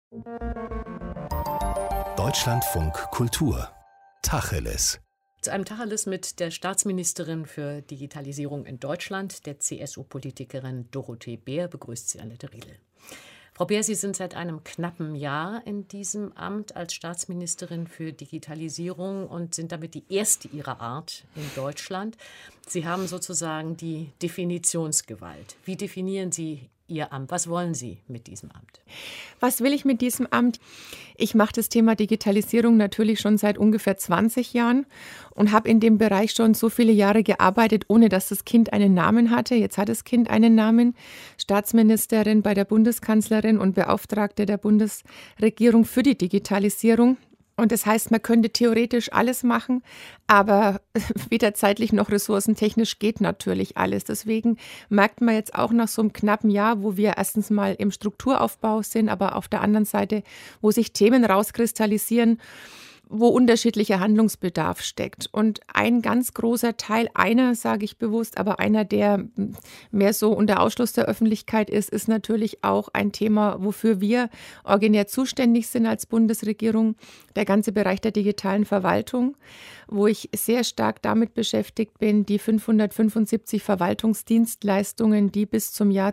Deutschlandfunk Kultur Tacheles. Zu einem Tacheles mit der Staatsministerin für Digitalisierung in Deutschland, der CSU-Politikerin Dorothee Bär, begrüßt sie Annette Riedel. Frau Bär, Sie sind seit einem knappen Jahr in diesem Amt als Staatsministerin für Digitalisierung und sind damit die erste Ihrer Art in Deutschland. Sie haben sozusagen die Definitionsgewalt. Wie definieren Sie Ihr Amt? Was wollen Sie mit diesem Amt? Was will ich mit diesem Amt? Ich mache das Thema Digitalisierung natürlich schon seit ungefähr 20 Jahren und habe in dem Bereich schon so viele Jahre gearbeitet, ohne dass das Kind einen Namen hatte. Jetzt hat das Kind einen Namen. Staatsministerin bei der Bundeskanzlerin und Beauftragte der Bundesregierung für die Digitalisierung. Und das heißt, man könnte theoretisch alles machen, aber weder zeitlich noch ressourcentechnisch geht natürlich alles. Deswegen merkt man jetzt auch nach so einem knappen Jahr, wo wir erstens mal im Strukturaufbau sind, aber auf der anderen Seite, wo sich Themen rauskristallisieren, wo unterschiedlicher Handlungsbedarf steckt. Und ein ganz großer Teil, einer sage ich bewusst, aber einer, der mehr so unter Ausschluss der Öffentlichkeit ist natürlich auch ein Thema, wofür wir originär zuständig sind als Bundesregierung, der ganze Bereich der digitalen Verwaltung, wo ich sehr stark damit beschäftigt bin, die 575 Verwaltungsdienstleistungen, die bis zum Jahr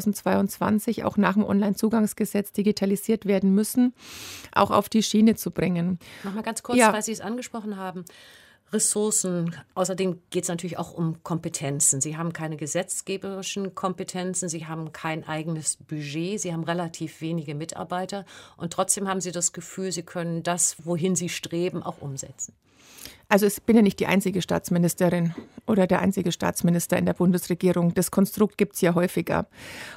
2022 auch nach dem Onlinezugangsgesetz digitalisiert werden müssen, auch auf die Schiene zu bringen. Nochmal ganz kurz, weil Sie es angesprochen haben. Ressourcen. Außerdem geht es natürlich auch um Kompetenzen. Sie haben keine gesetzgeberischen Kompetenzen, Sie haben kein eigenes Budget, Sie haben relativ wenige Mitarbeiter und trotzdem haben Sie das Gefühl, Sie können das, wohin Sie streben, auch umsetzen. Also ich bin ja nicht die einzige Staatsministerin oder der einzige Staatsminister in der Bundesregierung. Das Konstrukt gibt es ja häufiger.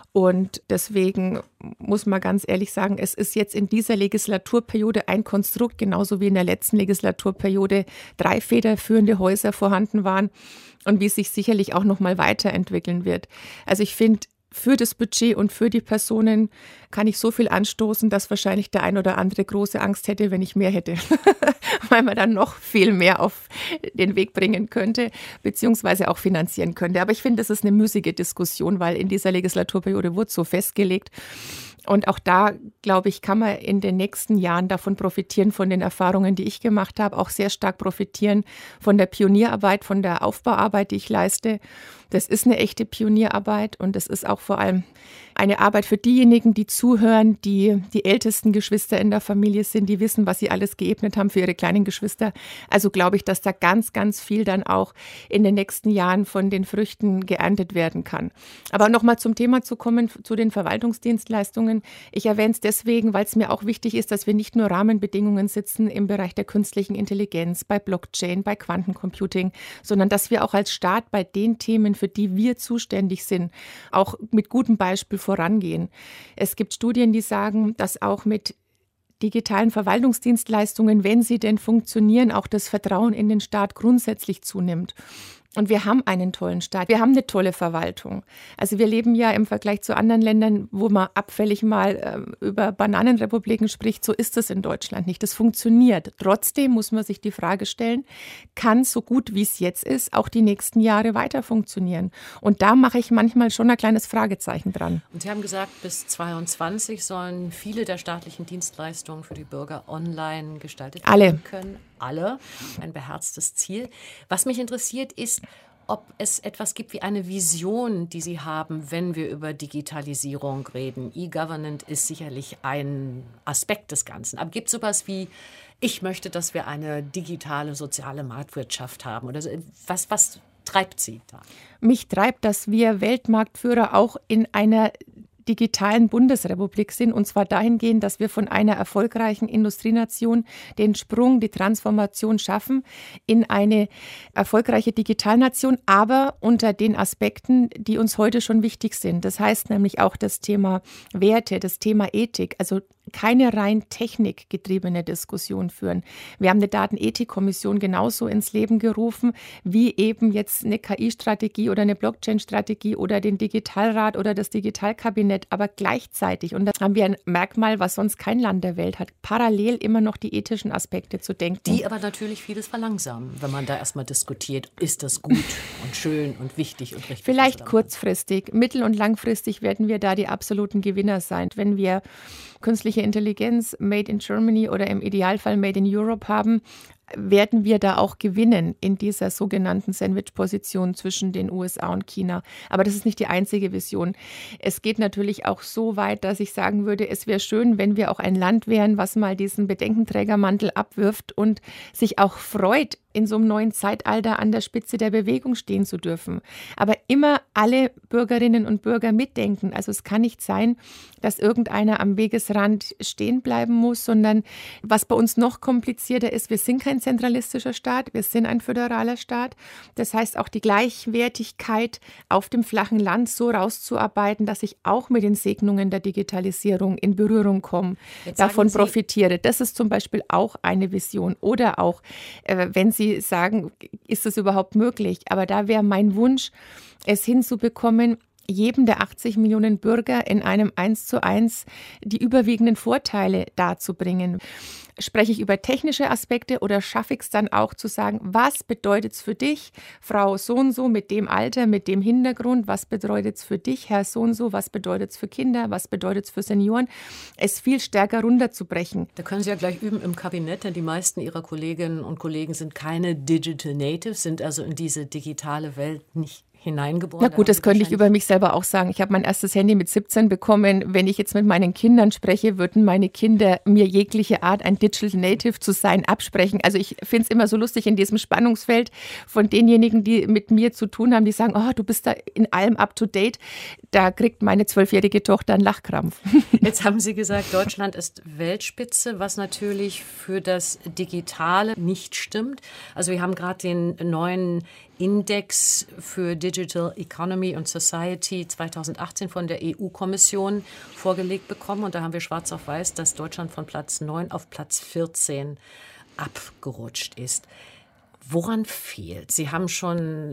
Und deswegen muss man ganz ehrlich sagen, es ist jetzt in dieser Legislaturperiode ein Konstrukt, genauso wie in der letzten Legislaturperiode 3 federführende Häuser vorhanden waren und wie es sich sicherlich auch noch mal weiterentwickeln wird. Also ich finde, für das Budget und für die Personen kann ich so viel anstoßen, dass wahrscheinlich der ein oder andere große Angst hätte, wenn ich mehr hätte, weil man dann noch viel mehr auf den Weg bringen könnte, beziehungsweise auch finanzieren könnte. Aber ich finde, das ist eine müßige Diskussion, weil in dieser Legislaturperiode wurde so festgelegt. Und auch da, glaube ich, kann man in den nächsten Jahren davon profitieren, von den Erfahrungen, die ich gemacht habe, auch sehr stark profitieren von der Pionierarbeit, von der Aufbauarbeit, die ich leiste. Das ist eine echte Pionierarbeit und es ist auch vor allem eine Arbeit für diejenigen, die zuhören, die ältesten Geschwister in der Familie sind, die wissen, was sie alles geebnet haben für ihre kleinen Geschwister. Also glaube ich, dass da ganz, ganz viel dann auch in den nächsten Jahren von den Früchten geerntet werden kann. Aber nochmal zum Thema zu kommen, zu den Verwaltungsdienstleistungen. Ich erwähne es deswegen, weil es mir auch wichtig ist, dass wir nicht nur Rahmenbedingungen setzen im Bereich der künstlichen Intelligenz, bei Blockchain, bei Quantencomputing, sondern dass wir auch als Staat bei den Themen, für die wir zuständig sind, auch mit gutem Beispiel vorangehen. Es gibt Studien, die sagen, dass auch mit digitalen Verwaltungsdienstleistungen, wenn sie denn funktionieren, auch das Vertrauen in den Staat grundsätzlich zunimmt. Und wir haben einen tollen Staat, wir haben eine tolle Verwaltung. Also wir leben ja im Vergleich zu anderen Ländern, wo man abfällig mal über Bananenrepubliken spricht, so ist es in Deutschland nicht. Das funktioniert. Trotzdem muss man sich die Frage stellen, kann so gut wie es jetzt ist, auch die nächsten Jahre weiter funktionieren? Und da mache ich manchmal schon ein kleines Fragezeichen dran. Und Sie haben gesagt, bis 2022 sollen viele der staatlichen Dienstleistungen für die Bürger online gestaltet werden können. Alle. Ein beherztes Ziel. Was mich interessiert ist, ob es etwas gibt wie eine Vision, die Sie haben, wenn wir über Digitalisierung reden. E-Government ist sicherlich ein Aspekt des Ganzen. Aber gibt es sowas wie, ich möchte, dass wir eine digitale, soziale Marktwirtschaft haben? Oder so? Was treibt Sie da? Mich treibt, dass wir Weltmarktführer auch in einer digitalen Bundesrepublik sind, und zwar dahingehend, dass wir von einer erfolgreichen Industrienation den Sprung, die Transformation schaffen in eine erfolgreiche Digitalnation, aber unter den Aspekten, die uns heute schon wichtig sind. Das heißt nämlich auch das Thema Werte, das Thema Ethik, also keine rein technikgetriebene Diskussion führen. Wir haben eine Datenethikkommission genauso ins Leben gerufen, wie eben jetzt eine KI-Strategie oder eine Blockchain-Strategie oder den Digitalrat oder das Digitalkabinett, aber gleichzeitig, und das haben wir ein Merkmal, was sonst kein Land der Welt hat, parallel immer noch die ethischen Aspekte zu denken. Die aber natürlich vieles verlangsamen, wenn man da erstmal diskutiert, ist das gut und schön und wichtig und richtig. Vielleicht kurzfristig, mittel- und langfristig werden wir da die absoluten Gewinner sein, wenn wir künstliche Intelligenz made in Germany oder im Idealfall made in Europe haben, werden wir da auch gewinnen in dieser sogenannten Sandwich-Position zwischen den USA und China. Aber das ist nicht die einzige Vision. Es geht natürlich auch so weit, dass ich sagen würde, es wäre schön, wenn wir auch ein Land wären, was mal diesen Bedenkenträgermantel abwirft und sich auch freut, in so einem neuen Zeitalter an der Spitze der Bewegung stehen zu dürfen. Aber immer alle Bürgerinnen und Bürger mitdenken. Also es kann nicht sein, dass irgendeiner am Wegesrand stehen bleiben muss, sondern was bei uns noch komplizierter ist, wir sind kein zentralistischer Staat, wir sind ein föderaler Staat. Das heißt, auch die Gleichwertigkeit auf dem flachen Land so rauszuarbeiten, dass ich auch mit den Segnungen der Digitalisierung in Berührung komme, davon profitiere. Das ist zum Beispiel auch eine Vision. Oder auch, wenn Sie sagen, ist das überhaupt möglich? Aber da wäre mein Wunsch, es hinzubekommen, jedem der 80 Millionen Bürger in einem 1:1 die überwiegenden Vorteile darzubringen. Spreche ich über technische Aspekte oder schaffe ich es dann auch zu sagen, was bedeutet es für dich, Frau so und so mit dem Alter, mit dem Hintergrund, was bedeutet es für dich, Herr so und so, was bedeutet es für Kinder, was bedeutet es für Senioren, es viel stärker runterzubrechen. Da können Sie ja gleich üben im Kabinett, denn die meisten Ihrer Kolleginnen und Kollegen sind keine Digital Natives, sind also in diese digitale Welt nicht hineingeboren. Na gut, das könnte ich über mich selber auch sagen. Ich habe mein erstes Handy mit 17 bekommen. Wenn ich jetzt mit meinen Kindern spreche, würden meine Kinder mir jegliche Art, ein Digital Native zu sein, absprechen. Also ich finde es immer so lustig in diesem Spannungsfeld von denjenigen, die mit mir zu tun haben, die sagen, oh, du bist da in allem up to date. Da kriegt meine 12-jährige Tochter einen Lachkrampf. Jetzt haben Sie gesagt, Deutschland ist Weltspitze, was natürlich für das Digitale nicht stimmt. Also wir haben gerade den neuen Index für Digital Economy and Society 2018 von der EU-Kommission vorgelegt bekommen. Und da haben wir schwarz auf weiß, dass Deutschland von Platz 9 auf Platz 14 abgerutscht ist. Woran fehlt? Sie haben schon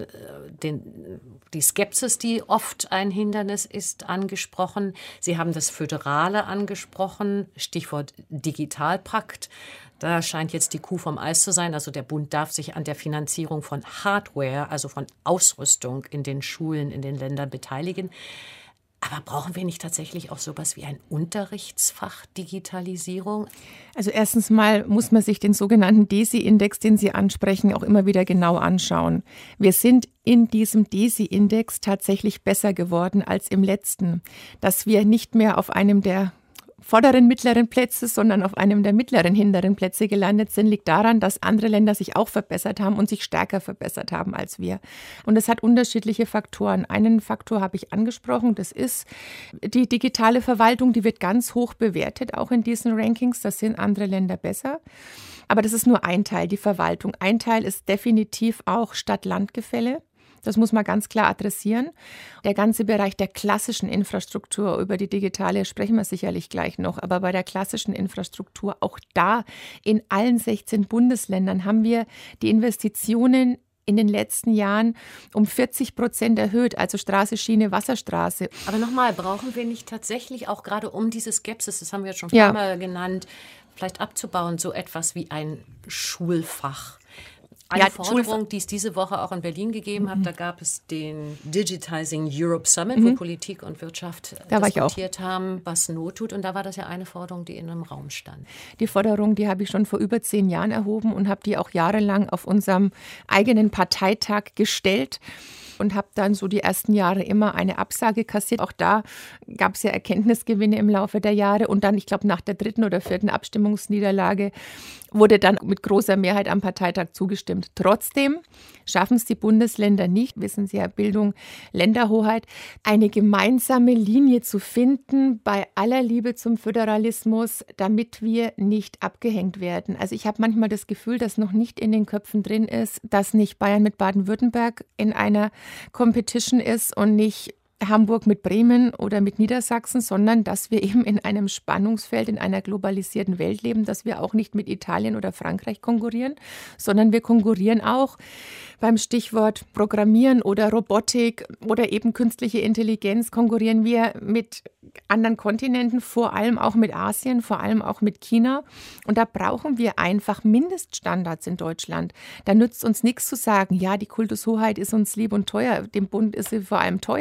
die Skepsis, die oft ein Hindernis ist, angesprochen. Sie haben das Föderale angesprochen, Stichwort Digitalpakt. Da scheint jetzt die Kuh vom Eis zu sein. Also der Bund darf sich an der Finanzierung von Hardware, also von Ausrüstung in den Schulen, in den Ländern beteiligen. Aber brauchen wir nicht tatsächlich auch sowas wie ein Unterrichtsfach Digitalisierung? Also erstens mal muss man sich den sogenannten DESI-Index, den Sie ansprechen, auch immer wieder genau anschauen. Wir sind in diesem DESI-Index tatsächlich besser geworden als im letzten. Dass wir nicht mehr auf einem der vorderen mittleren Plätze, sondern auf einem der mittleren hinteren Plätze gelandet sind, liegt daran, dass andere Länder sich auch verbessert haben und sich stärker verbessert haben als wir. Und das hat unterschiedliche Faktoren. Einen Faktor habe ich angesprochen, das ist die digitale Verwaltung, die wird ganz hoch bewertet, auch in diesen Rankings, da sind andere Länder besser. Aber das ist nur ein Teil, die Verwaltung. Ein Teil ist definitiv auch Stadt-Land-Gefälle. Das muss man ganz klar adressieren. Der ganze Bereich der klassischen Infrastruktur, über die digitale sprechen wir sicherlich gleich noch, aber bei der klassischen Infrastruktur, auch da in allen 16 Bundesländern haben wir die Investitionen in den letzten Jahren um 40% erhöht, also Straße, Schiene, Wasserstraße. Aber nochmal, brauchen wir nicht tatsächlich auch gerade um diese Skepsis, das haben wir jetzt schon ein paar Mal genannt, vielleicht abzubauen, so etwas wie ein Schulfach? Eine Forderung, die es diese Woche auch in Berlin gegeben hat, da gab es den Digitizing Europe Summit, wo Politik und Wirtschaft diskutiert haben, was Not tut. Und da war das ja eine Forderung, die in einem Raum stand. Die Forderung, die habe ich schon vor über 10 Jahren erhoben und habe die auch jahrelang auf unserem eigenen Parteitag gestellt. Und habe dann so die ersten Jahre immer eine Absage kassiert. Auch da gab es ja Erkenntnisgewinne im Laufe der Jahre. Und dann, ich glaube, nach der 3. oder 4. Abstimmungsniederlage wurde dann mit großer Mehrheit am Parteitag zugestimmt. Trotzdem schaffen es die Bundesländer nicht, wissen Sie ja, Bildung, Länderhoheit, eine gemeinsame Linie zu finden bei aller Liebe zum Föderalismus, damit wir nicht abgehängt werden. Also ich habe manchmal das Gefühl, dass noch nicht in den Köpfen drin ist, dass nicht Bayern mit Baden-Württemberg in einer Competition ist und nicht Hamburg mit Bremen oder mit Niedersachsen, sondern dass wir eben in einem Spannungsfeld, in einer globalisierten Welt leben, dass wir auch nicht mit Italien oder Frankreich konkurrieren, sondern wir konkurrieren auch beim Stichwort Programmieren oder Robotik oder eben künstliche Intelligenz, konkurrieren wir mit anderen Kontinenten, vor allem auch mit Asien, vor allem auch mit China. Und da brauchen wir einfach Mindeststandards in Deutschland. Da nützt uns nichts zu sagen, ja, die Kultushoheit ist uns lieb und teuer, dem Bund ist sie vor allem teuer.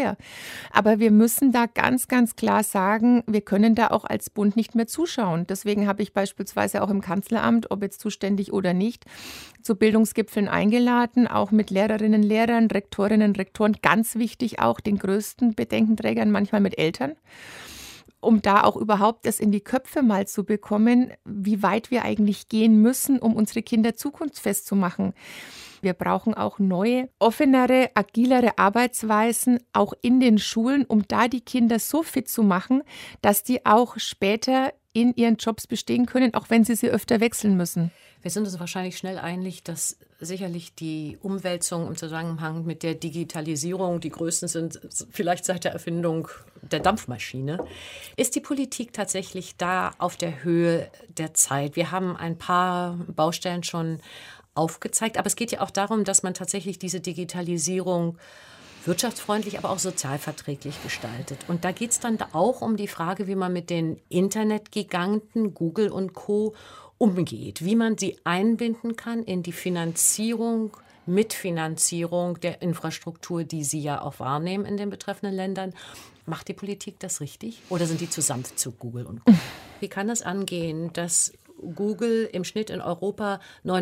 Aber wir müssen da ganz, ganz klar sagen, wir können da auch als Bund nicht mehr zuschauen. Deswegen habe ich beispielsweise auch im Kanzleramt, ob jetzt zuständig oder nicht, zu Bildungsgipfeln eingeladen, auch mit Lehrerinnen, Lehrern, Rektorinnen, Rektoren, ganz wichtig auch den größten Bedenkenträgern, manchmal mit Eltern, um da auch überhaupt das in die Köpfe mal zu bekommen, wie weit wir eigentlich gehen müssen, um unsere Kinder zukunftsfest zu machen. Wir brauchen auch neue, offenere, agilere Arbeitsweisen, auch in den Schulen, um da die Kinder so fit zu machen, dass die auch später in ihren Jobs bestehen können, auch wenn sie öfter wechseln müssen. Wir sind uns wahrscheinlich schnell einig, dass sicherlich die Umwälzung im Zusammenhang mit der Digitalisierung die größten sind, vielleicht seit der Erfindung der Dampfmaschine. Ist die Politik tatsächlich da auf der Höhe der Zeit? Wir haben ein paar Baustellen schon aufgezeigt, aber es geht ja auch darum, dass man tatsächlich diese Digitalisierung wirtschaftsfreundlich, aber auch sozialverträglich gestaltet. Und da geht es dann auch um die Frage, wie man mit den Internetgiganten, Google und Co. umgeht, wie man sie einbinden kann in die Finanzierung, Mitfinanzierung der Infrastruktur, die sie ja auch wahrnehmen in den betreffenden Ländern. Macht die Politik das richtig oder sind die zu sanft zu Google und Co.? Wie kann es angehen, dass Google im Schnitt in Europa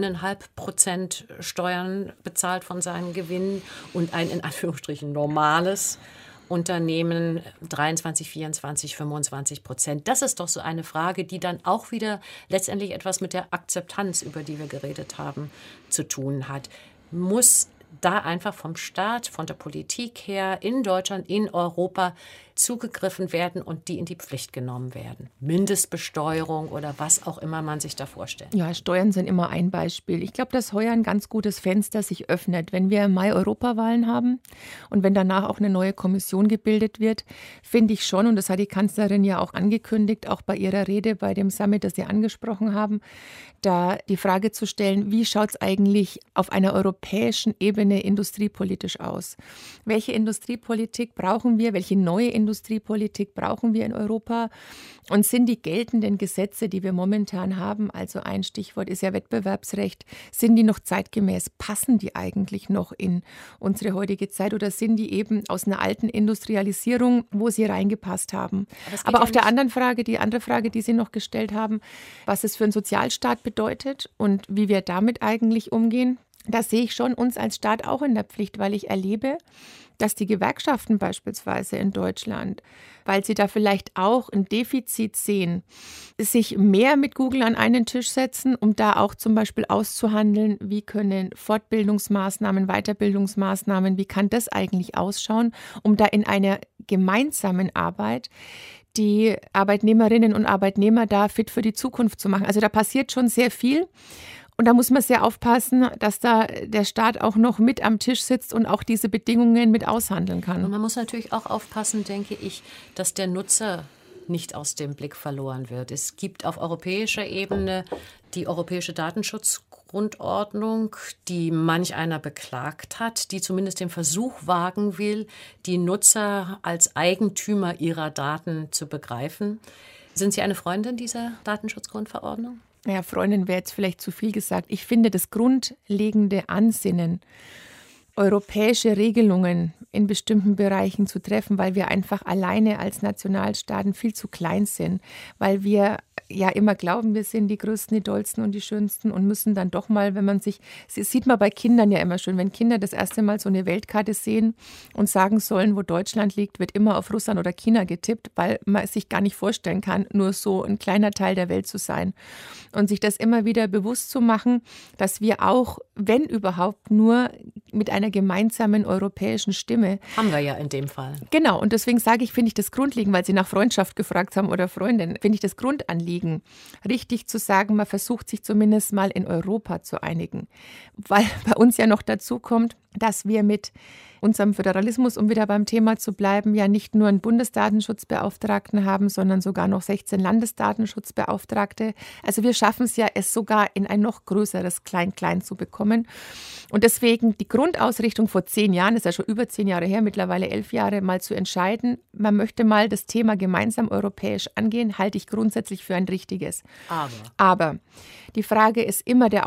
9,5% Steuern bezahlt von seinen Gewinnen und ein in Anführungsstrichen normales Unternehmen 23, 24, 25%. Das ist doch so eine Frage, die dann auch wieder letztendlich etwas mit der Akzeptanz, über die wir geredet haben, zu tun hat. Muss da einfach vom Staat, von der Politik her in Deutschland, in Europa zugegriffen werden und die in die Pflicht genommen werden. Mindestbesteuerung oder was auch immer man sich da vorstellt. Ja, Steuern sind immer ein Beispiel. Ich glaube, dass heuer ein ganz gutes Fenster sich öffnet. Wenn wir im Mai Europawahlen haben und wenn danach auch eine neue Kommission gebildet wird, finde ich schon, und das hat die Kanzlerin ja auch angekündigt, auch bei ihrer Rede bei dem Summit, das Sie angesprochen haben, da die Frage zu stellen, wie schaut es eigentlich auf einer europäischen Ebene industriepolitisch aus? Welche Industriepolitik brauchen wir? Welche neue Industriepolitik brauchen wir in Europa? Und sind die geltenden Gesetze, die wir momentan haben, also ein Stichwort ist ja Wettbewerbsrecht, sind die noch zeitgemäß? Passen die eigentlich noch in unsere heutige Zeit oder sind die eben aus einer alten Industrialisierung, wo sie reingepasst haben? Aber auf der anderen Frage, die andere Frage, die Sie noch gestellt haben, was es für einen Sozialstaat bedeutet und wie wir damit eigentlich umgehen, da sehe ich schon uns als Staat auch in der Pflicht, weil ich erlebe, dass die Gewerkschaften beispielsweise in Deutschland, weil sie da vielleicht auch ein Defizit sehen, sich mehr mit Google an einen Tisch setzen, um da auch zum Beispiel auszuhandeln, wie können Fortbildungsmaßnahmen, Weiterbildungsmaßnahmen, wie kann das eigentlich ausschauen, um da in einer gemeinsamen Arbeit die Arbeitnehmerinnen und Arbeitnehmer da fit für die Zukunft zu machen. Also da passiert schon sehr viel. Und da muss man sehr aufpassen, dass da der Staat auch noch mit am Tisch sitzt und auch diese Bedingungen mit aushandeln kann. Und man muss natürlich auch aufpassen, denke ich, dass der Nutzer nicht aus dem Blick verloren wird. Es gibt auf europäischer Ebene die Europäische Datenschutzgrundordnung, die manch einer beklagt hat, die zumindest den Versuch wagen will, die Nutzer als Eigentümer ihrer Daten zu begreifen. Sind Sie eine Freundin dieser Datenschutzgrundverordnung? Naja, Freundin wäre jetzt vielleicht zu viel gesagt. Ich finde das grundlegende Ansinnen, europäische Regelungen in bestimmten Bereichen zu treffen, weil wir einfach alleine als Nationalstaaten viel zu klein sind, weil wir ja immer glauben, wir sind die Größten, die Dollsten und die Schönsten und müssen dann doch mal, wenn man sich, das sieht man bei Kindern ja immer schön, wenn Kinder das erste Mal so eine Weltkarte sehen und sagen sollen, wo Deutschland liegt, wird immer auf Russland oder China getippt, weil man sich gar nicht vorstellen kann, nur so ein kleiner Teil der Welt zu sein. Und sich das immer wieder bewusst zu machen, dass wir auch, wenn überhaupt, nur mit einer gemeinsamen europäischen Stimme. Haben wir ja in dem Fall. Genau, und deswegen sage ich, finde ich das Grundlegend, weil Sie nach Freundschaft gefragt haben oder Freundin, finde ich das Grundanliegen, richtig zu sagen, man versucht sich zumindest mal in Europa zu einigen. Weil bei uns ja noch dazu kommt, dass wir mit unserem Föderalismus, um wieder beim Thema zu bleiben, ja nicht nur einen Bundesdatenschutzbeauftragten haben, sondern sogar noch 16 Landesdatenschutzbeauftragte. Also wir schaffen es ja, es sogar in ein noch größeres Klein-Klein zu bekommen. Und deswegen die Grundausrichtung vor 10 Jahren, ist ja schon über 10 Jahre her, mittlerweile 11 Jahre, mal zu entscheiden, man möchte mal das Thema gemeinsam europäisch angehen, halte ich grundsätzlich für ein richtiges. Aber die Frage ist immer der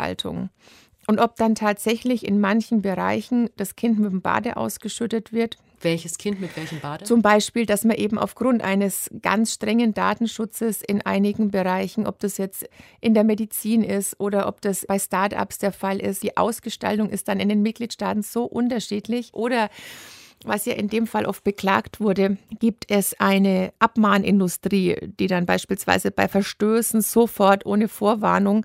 Ausgestaltung. Und ob dann tatsächlich in manchen Bereichen das Kind mit dem Bade ausgeschüttet wird, Welches Kind mit welchem Bade? Zum Beispiel, dass man eben aufgrund eines ganz strengen Datenschutzes in einigen Bereichen, ob das jetzt in der Medizin ist oder ob das bei Start-ups der Fall ist, die Ausgestaltung ist dann in den Mitgliedstaaten so unterschiedlich. Oder was ja in dem Fall oft beklagt wurde, gibt es eine Abmahnindustrie, die dann beispielsweise bei Verstößen sofort ohne Vorwarnung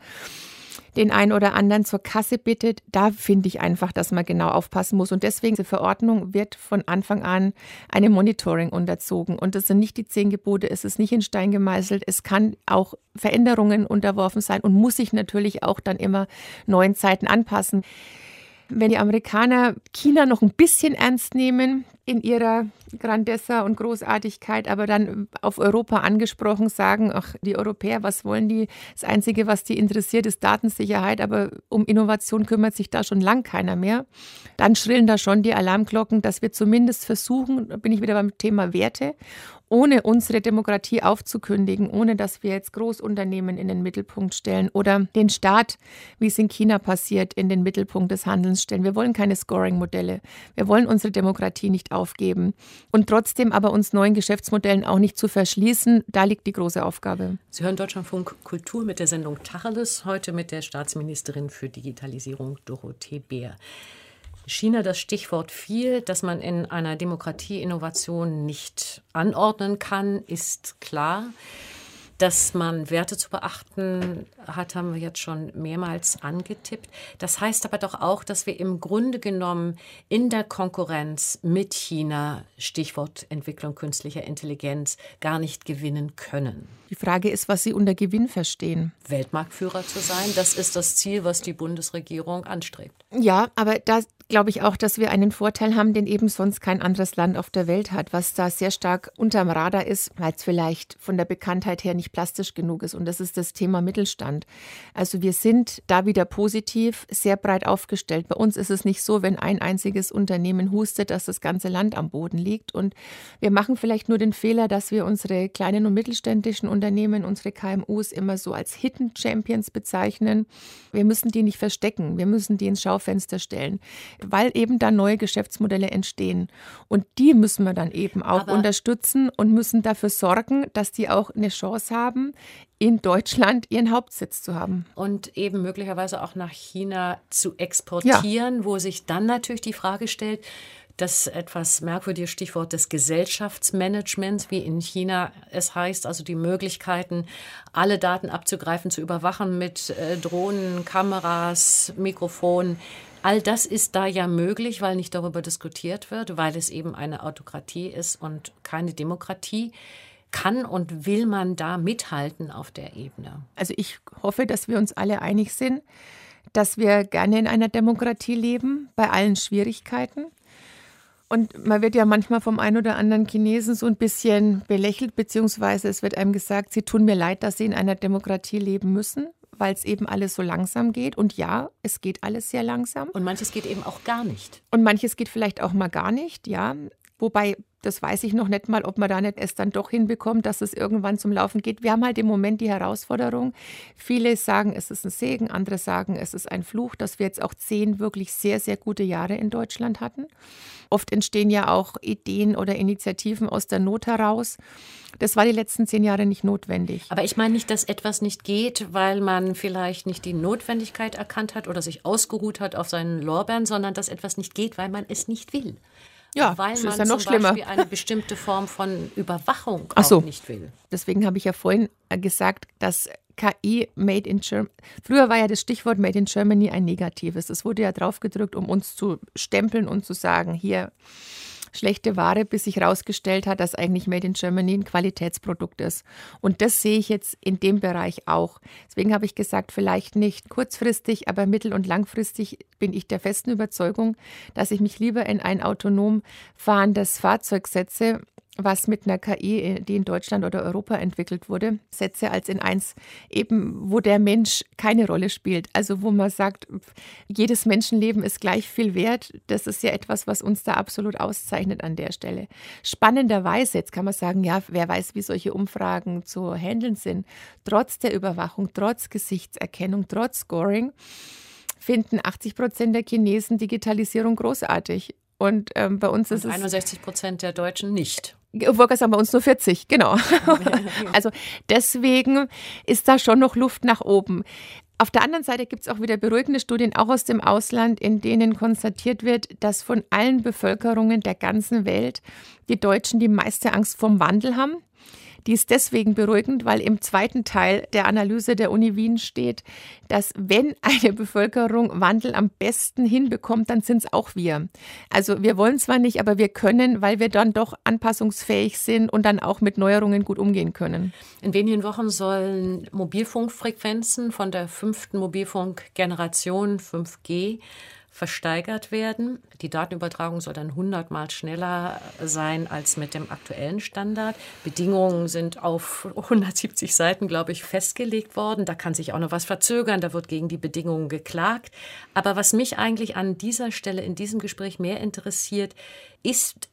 den einen oder anderen zur Kasse bittet. Da finde ich einfach, dass man genau aufpassen muss. Und deswegen, diese Verordnung wird von Anfang an einem Monitoring unterzogen. Und das sind nicht die 10 Gebote, es ist nicht in Stein gemeißelt. Es kann auch Veränderungen unterworfen sein und muss sich natürlich auch dann immer neuen Zeiten anpassen. Wenn die Amerikaner China noch ein bisschen ernst nehmen in ihrer Grandezza und Großartigkeit, aber dann auf Europa angesprochen sagen, ach, die Europäer, was wollen die? Das Einzige, was die interessiert, ist Datensicherheit, aber um Innovation kümmert sich da schon lang keiner mehr. Dann schrillen da schon die Alarmglocken, dass wir zumindest versuchen, da bin ich wieder beim Thema Werte, ohne unsere Demokratie aufzukündigen, ohne dass wir jetzt Großunternehmen in den Mittelpunkt stellen oder den Staat, wie es in China passiert, in den Mittelpunkt des Handelns stellen. Wir wollen keine Scoring-Modelle. Wir wollen unsere Demokratie nicht aufgeben und trotzdem aber uns neuen Geschäftsmodellen auch nicht zu verschließen. Da liegt die große Aufgabe. Sie hören Deutschlandfunk Kultur mit der Sendung Tacheles, heute mit der Staatsministerin für Digitalisierung Dorothee Bär. China das Stichwort fiel, dass man in einer Demokratie Innovation nicht anordnen kann, ist klar. Dass man Werte zu beachten hat, haben wir jetzt schon mehrmals angetippt. Das heißt aber doch auch, dass wir im Grunde genommen in der Konkurrenz mit China, Stichwort Entwicklung künstlicher Intelligenz, gar nicht gewinnen können. Die Frage ist, was Sie unter Gewinn verstehen. Weltmarktführer zu sein, das ist das Ziel, was die Bundesregierung anstrebt. Ja, aber da glaube ich auch, dass wir einen Vorteil haben, den eben sonst kein anderes Land auf der Welt hat, was da sehr stark unterm Radar ist, weil es vielleicht von der Bekanntheit her nicht plastisch genug ist. Und das ist das Thema Mittelstand. Also wir sind da wieder positiv, sehr breit aufgestellt. Bei uns ist es nicht so, wenn ein einziges Unternehmen hustet, dass das ganze Land am Boden liegt. Und wir machen vielleicht nur den Fehler, dass wir unsere kleinen und mittelständischen Unternehmen, unsere KMUs immer so als Hidden Champions bezeichnen. Wir müssen die nicht verstecken, wir müssen die ins Schaufenster stellen, weil eben da neue Geschäftsmodelle entstehen. Und die müssen wir dann eben auch unterstützen und müssen dafür sorgen, dass die auch eine Chance haben, in Deutschland ihren Hauptsitz zu haben. Und eben möglicherweise auch nach China zu exportieren, ja, wo sich dann natürlich die Frage stellt, das etwas merkwürdige Stichwort des Gesellschaftsmanagements, wie in China es heißt, also die Möglichkeiten, alle Daten abzugreifen, zu überwachen mit Drohnen, Kameras, Mikrofonen. All das ist da ja möglich, weil nicht darüber diskutiert wird, weil es eben eine Autokratie ist und keine Demokratie. Kann und will man da mithalten auf der Ebene? Also ich hoffe, dass wir uns alle einig sind, dass wir gerne in einer Demokratie leben, bei allen Schwierigkeiten. Und man wird ja manchmal vom einen oder anderen Chinesen so ein bisschen belächelt, beziehungsweise es wird einem gesagt, sie tun mir leid, dass sie in einer Demokratie leben müssen, weil es eben alles so langsam geht. Und ja, es geht alles sehr langsam. Und manches geht eben auch gar nicht. Und manches geht vielleicht auch mal gar nicht, ja. Wobei, das weiß ich noch nicht mal, ob man da nicht es dann doch hinbekommt, dass es irgendwann zum Laufen geht. Wir haben halt im Moment die Herausforderung. Viele sagen, es ist ein Segen, andere sagen, es ist ein Fluch, dass wir jetzt auch 10 wirklich sehr, sehr gute Jahre in Deutschland hatten. Oft entstehen ja auch Ideen oder Initiativen aus der Not heraus. Das war die letzten 10 Jahre nicht notwendig. Aber ich meine nicht, dass etwas nicht geht, weil man vielleicht nicht die Notwendigkeit erkannt hat oder sich ausgeruht hat auf seinen Lorbeeren, sondern dass etwas nicht geht, weil man es nicht will. Ja, weil das man ist ja noch zum schlimmer. Beispiel eine bestimmte Form von Überwachung auch nicht will. Deswegen habe ich ja vorhin gesagt, dass KI Made in Germany, früher war ja das Stichwort Made in Germany ein negatives. Es wurde ja draufgedrückt, um uns zu stempeln und zu sagen, hier schlechte Ware, bis sich herausgestellt hat, dass eigentlich Made in Germany ein Qualitätsprodukt ist. Und das sehe ich jetzt in dem Bereich auch. Deswegen habe ich gesagt, vielleicht nicht kurzfristig, aber mittel- und langfristig bin ich der festen Überzeugung, dass ich mich lieber in ein autonom fahrendes Fahrzeug setze, was mit einer KI, die in Deutschland oder Europa entwickelt wurde, setze, als in eins eben, wo der Mensch keine Rolle spielt. Also wo man sagt, jedes Menschenleben ist gleich viel wert. Das ist ja etwas, was uns da absolut auszeichnet an der Stelle. Spannenderweise, jetzt kann man sagen, ja, wer weiß, wie solche Umfragen zu handeln sind. Trotz der Überwachung, trotz Gesichtserkennung, trotz Scoring, finden 80% der Chinesen Digitalisierung großartig. Und bei uns ist es 61% der Deutschen nicht. Ich wollte sagen, bei uns nur 40, genau. Also deswegen ist da schon noch Luft nach oben. Auf der anderen Seite gibt es auch wieder beruhigende Studien, auch aus dem Ausland, in denen konstatiert wird, dass von allen Bevölkerungen der ganzen Welt die Deutschen die meiste Angst vorm Wandel haben. Die ist deswegen beruhigend, weil im zweiten Teil der Analyse der Uni Wien steht, dass wenn eine Bevölkerung Wandel am besten hinbekommt, dann sind es auch wir. Also wir wollen zwar nicht, aber wir können, weil wir dann doch anpassungsfähig sind und dann auch mit Neuerungen gut umgehen können. In wenigen Wochen sollen Mobilfunkfrequenzen von der 5. Mobilfunkgeneration 5G versteigert werden. Die Datenübertragung soll dann 100-mal schneller sein als mit dem aktuellen Standard. Bedingungen sind auf 170 Seiten, glaube ich, festgelegt worden. Da kann sich auch noch was verzögern. Da wird gegen die Bedingungen geklagt. Aber was mich eigentlich an dieser Stelle in diesem Gespräch mehr interessiert, ist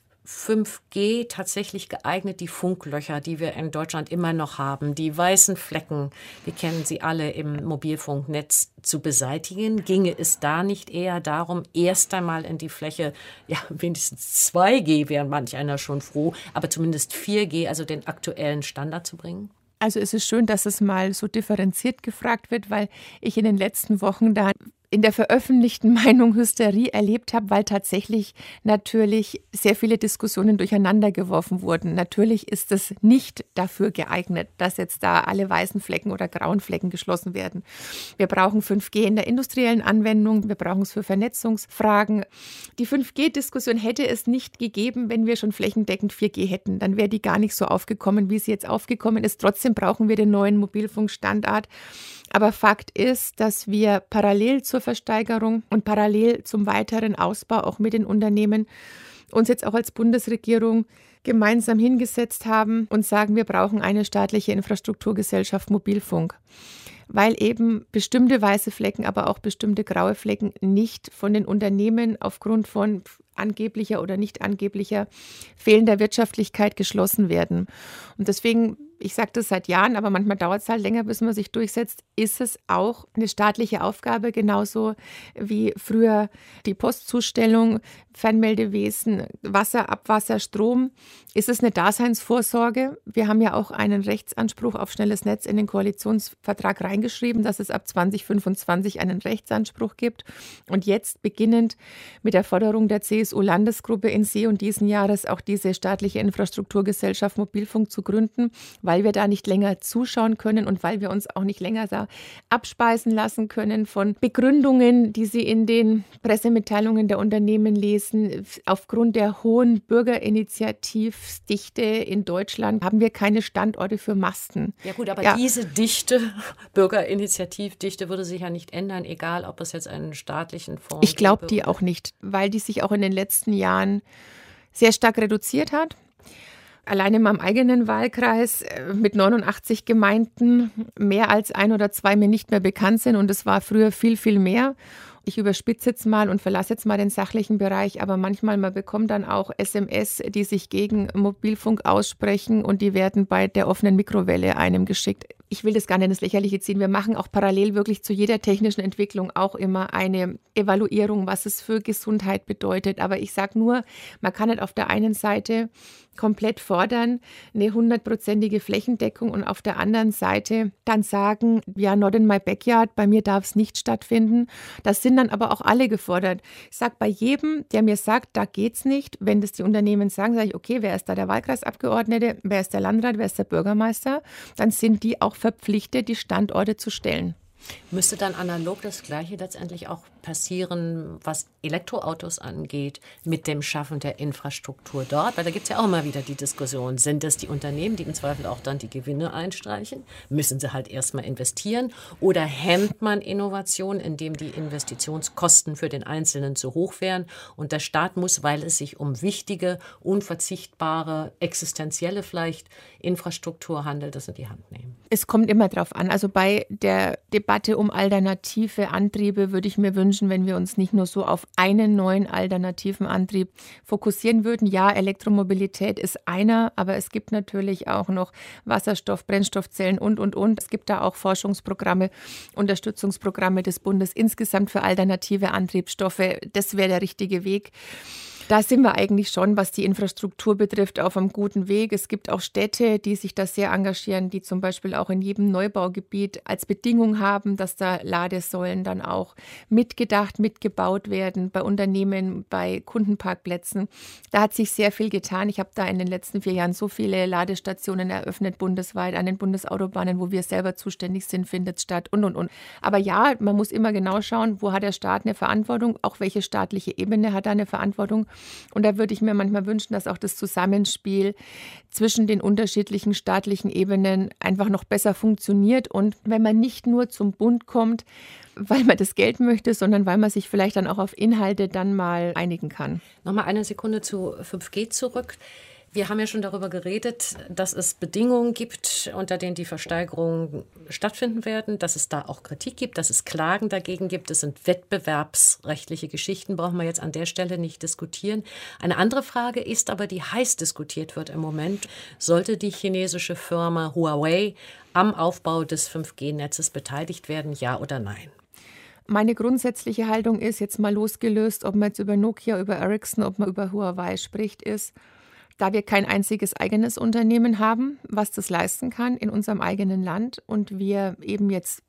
5G tatsächlich geeignet, die Funklöcher, die wir in Deutschland immer noch haben, die weißen Flecken, wir kennen sie alle im Mobilfunknetz, zu beseitigen? Ginge es da nicht eher darum, erst einmal in die Fläche, ja, wenigstens 2G wäre manch einer schon froh, aber zumindest 4G, also den aktuellen Standard zu bringen? Also es ist schön, dass es mal so differenziert gefragt wird, weil ich in den letzten Wochen da in der veröffentlichten Meinung Hysterie erlebt habe, weil tatsächlich natürlich sehr viele Diskussionen durcheinander geworfen wurden. Natürlich ist es nicht dafür geeignet, dass jetzt da alle weißen Flecken oder grauen Flecken geschlossen werden. Wir brauchen 5G in der industriellen Anwendung, wir brauchen es für Vernetzungsfragen. Die 5G-Diskussion hätte es nicht gegeben, wenn wir schon flächendeckend 4G hätten. Dann wäre die gar nicht so aufgekommen, wie sie jetzt aufgekommen ist. Trotzdem brauchen wir den neuen Mobilfunkstandard. Aber Fakt ist, dass wir parallel zur Versteigerung und parallel zum weiteren Ausbau auch mit den Unternehmen uns jetzt auch als Bundesregierung gemeinsam hingesetzt haben und sagen, wir brauchen eine staatliche Infrastrukturgesellschaft Mobilfunk, weil eben bestimmte weiße Flecken, aber auch bestimmte graue Flecken nicht von den Unternehmen aufgrund von angeblicher oder nicht angeblicher fehlender Wirtschaftlichkeit geschlossen werden. Und deswegen, ich sage das seit Jahren, aber manchmal dauert es halt länger, bis man sich durchsetzt, ist es auch eine staatliche Aufgabe, genauso wie früher die Postzustellung, Fernmeldewesen, Wasser, Abwasser, Strom, ist es eine Daseinsvorsorge. Wir haben ja auch einen Rechtsanspruch auf schnelles Netz in den Koalitionsvertrag reingeschrieben, dass es ab 2025 einen Rechtsanspruch gibt. Und jetzt beginnend mit der Forderung der CSU-Landesgruppe in See und diesen Jahres auch diese staatliche Infrastrukturgesellschaft Mobilfunk zu gründen, weil wir da nicht länger zuschauen können und weil wir uns auch nicht länger da abspeisen lassen können von Begründungen, die Sie in den Pressemitteilungen der Unternehmen lesen. Aufgrund der hohen Bürgerinitiativdichte in Deutschland haben wir keine Standorte für Masten. Ja gut, aber diese Dichte, Bürgerinitiativdichte, würde sich ja nicht ändern, egal ob es jetzt einen staatlichen Fonds gibt. Ich glaube die auch nicht, weil die sich auch in den letzten Jahren sehr stark reduziert hat. Allein in meinem eigenen Wahlkreis mit 89 Gemeinden mehr als 1 oder 2 mir nicht mehr bekannt sind und es war früher viel, viel mehr. Ich überspitze jetzt mal und verlasse jetzt mal den sachlichen Bereich, aber manchmal, man bekommt dann auch SMS, die sich gegen Mobilfunk aussprechen und die werden bei der offenen Mikrowelle einem geschickt. Ich will das gar nicht ins Lächerliche ziehen. Wir machen auch parallel wirklich zu jeder technischen Entwicklung auch immer eine Evaluierung, was es für Gesundheit bedeutet. Aber ich sage nur, man kann nicht auf der einen Seite komplett fordern, eine 100%ige Flächendeckung und auf der anderen Seite dann sagen, ja, not in my backyard, bei mir darf es nicht stattfinden. Das sind dann aber auch alle gefordert. Ich sage bei jedem, der mir sagt, da geht's nicht, wenn das die Unternehmen sagen, sage ich, okay, wer ist da der Wahlkreisabgeordnete, wer ist der Landrat, wer ist der Bürgermeister, dann sind die auch verpflichtet, die Standorte zu stellen. Müsste dann analog das Gleiche letztendlich auch passieren, was Elektroautos angeht, mit dem Schaffen der Infrastruktur dort? Weil da gibt es ja auch immer wieder die Diskussion, sind das die Unternehmen, die im Zweifel auch dann die Gewinne einstreichen? Müssen sie halt erstmal investieren? Oder hemmt man Innovation, indem die Investitionskosten für den Einzelnen zu hoch wären? Und der Staat muss, weil es sich um wichtige, unverzichtbare, existenzielle vielleicht Infrastruktur handelt, das in die Hand nehmen. Es kommt immer drauf an. Also bei der Debatte um alternative Antriebe würde ich mir wünschen, wenn wir uns nicht nur so auf einen neuen alternativen Antrieb fokussieren würden. Ja, Elektromobilität ist einer, aber es gibt natürlich auch noch Wasserstoff, Brennstoffzellen und. Es gibt da auch Forschungsprogramme, Unterstützungsprogramme des Bundes insgesamt für alternative Antriebsstoffe. Das wäre der richtige Weg. Da sind wir eigentlich schon, was die Infrastruktur betrifft, auf einem guten Weg. Es gibt auch Städte, die sich da sehr engagieren, die zum Beispiel auch in jedem Neubaugebiet als Bedingung haben, dass da Ladesäulen dann auch mitgedacht, mitgebaut werden, bei Unternehmen, bei Kundenparkplätzen. Da hat sich sehr viel getan. Ich habe da in den letzten 4 Jahren so viele Ladestationen eröffnet, bundesweit, an den Bundesautobahnen, wo wir selber zuständig sind, findet es statt und. Aber ja, man muss immer genau schauen, wo hat der Staat eine Verantwortung, auch welche staatliche Ebene hat da eine Verantwortung. Und da würde ich mir manchmal wünschen, dass auch das Zusammenspiel zwischen den unterschiedlichen staatlichen Ebenen einfach noch besser funktioniert. Und wenn man nicht nur zum Bund kommt, weil man das Geld möchte, sondern weil man sich vielleicht dann auch auf Inhalte dann mal einigen kann. Nochmal eine Sekunde zu 5G zurück. Wir haben ja schon darüber geredet, dass es Bedingungen gibt, unter denen die Versteigerungen stattfinden werden, dass es da auch Kritik gibt, dass es Klagen dagegen gibt. Es sind wettbewerbsrechtliche Geschichten, brauchen wir jetzt an der Stelle nicht diskutieren. Eine andere Frage ist aber, die heiß diskutiert wird im Moment, sollte die chinesische Firma Huawei am Aufbau des 5G-Netzes beteiligt werden, ja oder nein? Meine grundsätzliche Haltung ist, jetzt mal losgelöst, ob man jetzt über Nokia, über Ericsson, ob man über Huawei spricht, ist, da wir kein einziges eigenes Unternehmen haben, was das leisten kann in unserem eigenen Land und wir eben jetzt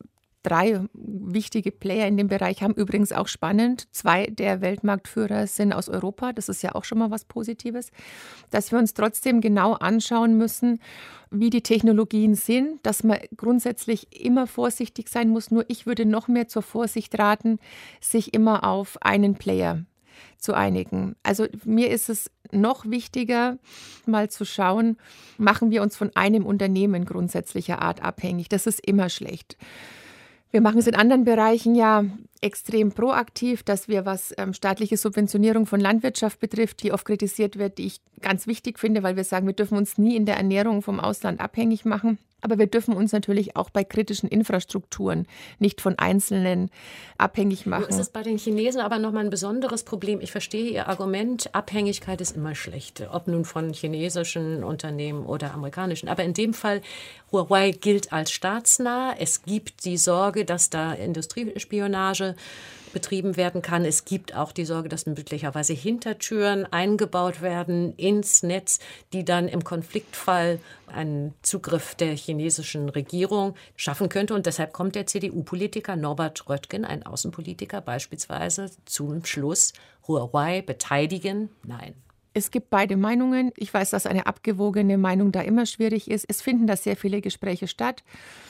3 wichtige Player in dem Bereich haben, übrigens auch spannend, 2 der Weltmarktführer sind aus Europa, das ist ja auch schon mal was Positives, dass wir uns trotzdem genau anschauen müssen, wie die Technologien sind, dass man grundsätzlich immer vorsichtig sein muss, nur ich würde noch mehr zur Vorsicht raten, sich immer auf einen Player zu einigen. Also mir ist es noch wichtiger, mal zu schauen, machen wir uns von einem Unternehmen grundsätzlicher Art abhängig. Das ist immer schlecht. Wir machen es in anderen Bereichen ja extrem proaktiv, dass wir, was staatliche Subventionierung von Landwirtschaft betrifft, die oft kritisiert wird, die ich ganz wichtig finde, weil wir sagen, wir dürfen uns nie in der Ernährung vom Ausland abhängig machen. Aber wir dürfen uns natürlich auch bei kritischen Infrastrukturen nicht von Einzelnen abhängig machen. Es ist bei den Chinesen aber nochmal ein besonderes Problem. Ich verstehe Ihr Argument, Abhängigkeit ist immer schlecht, ob nun von chinesischen Unternehmen oder amerikanischen. Aber in dem Fall, Huawei gilt als staatsnah. Es gibt die Sorge, dass da Industriespionage betrieben werden kann. Es gibt auch die Sorge, dass möglicherweise Hintertüren eingebaut werden ins Netz, die dann im Konfliktfall einen Zugriff der chinesischen Regierung schaffen könnte. Und deshalb kommt der CDU-Politiker Norbert Röttgen, ein Außenpolitiker, beispielsweise zum Schluss, Huawei beteiligen? Nein. Es gibt beide Meinungen. Ich weiß, dass eine abgewogene Meinung da immer schwierig ist. Es finden da sehr viele Gespräche statt.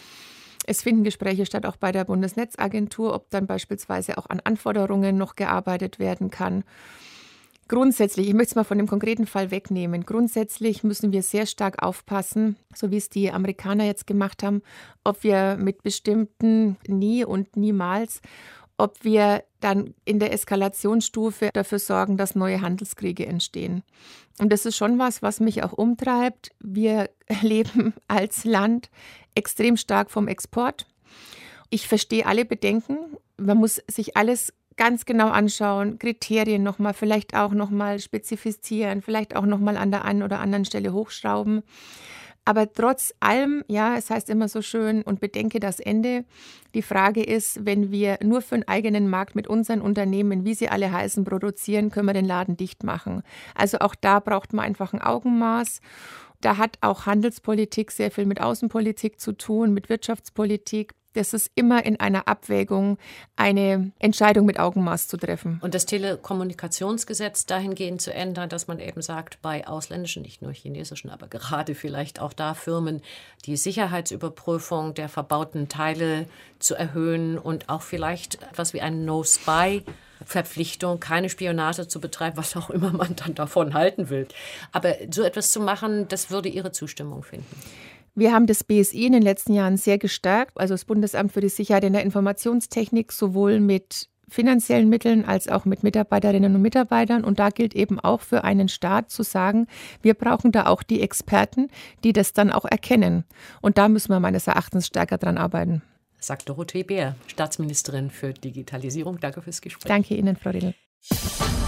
Es finden Gespräche statt auch bei der Bundesnetzagentur, ob dann beispielsweise auch an Anforderungen noch gearbeitet werden kann. Grundsätzlich, ich möchte es mal von dem konkreten Fall wegnehmen, grundsätzlich müssen wir sehr stark aufpassen, so wie es die Amerikaner jetzt gemacht haben, ob wir mit bestimmten nie und niemals, ob wir dann in der Eskalationsstufe dafür sorgen, dass neue Handelskriege entstehen. Und das ist schon was mich auch umtreibt. Wir leben als Land extrem stark vom Export. Ich verstehe alle Bedenken. Man muss sich alles ganz genau anschauen, Kriterien nochmal, vielleicht auch nochmal spezifizieren, vielleicht auch nochmal an der einen oder anderen Stelle hochschrauben. Aber trotz allem, ja, es heißt immer so schön und bedenke das Ende. Die Frage ist, wenn wir nur für einen eigenen Markt mit unseren Unternehmen, wie sie alle heißen, produzieren, können wir den Laden dicht machen. Also auch da braucht man einfach ein Augenmaß. Da hat auch Handelspolitik sehr viel mit Außenpolitik zu tun, mit Wirtschaftspolitik. Das ist immer in einer Abwägung, eine Entscheidung mit Augenmaß zu treffen. Und das Telekommunikationsgesetz dahingehend zu ändern, dass man eben sagt, bei ausländischen, nicht nur chinesischen, aber gerade vielleicht auch da Firmen, die Sicherheitsüberprüfung der verbauten Teile zu erhöhen und auch vielleicht etwas wie ein No-Spy-Verpflichtung, keine Spionage zu betreiben, was auch immer man dann davon halten will. Aber so etwas zu machen, das würde Ihre Zustimmung finden. Wir haben das BSI in den letzten Jahren sehr gestärkt, also das Bundesamt für die Sicherheit in der Informationstechnik, sowohl mit finanziellen Mitteln als auch mit Mitarbeiterinnen und Mitarbeitern. Und da gilt eben auch für einen Staat zu sagen, wir brauchen da auch die Experten, die das dann auch erkennen. Und da müssen wir meines Erachtens stärker dran arbeiten. Sagt Dorothee Bär, Staatsministerin für Digitalisierung. Danke fürs Gespräch. Danke Ihnen, Frau Riedl.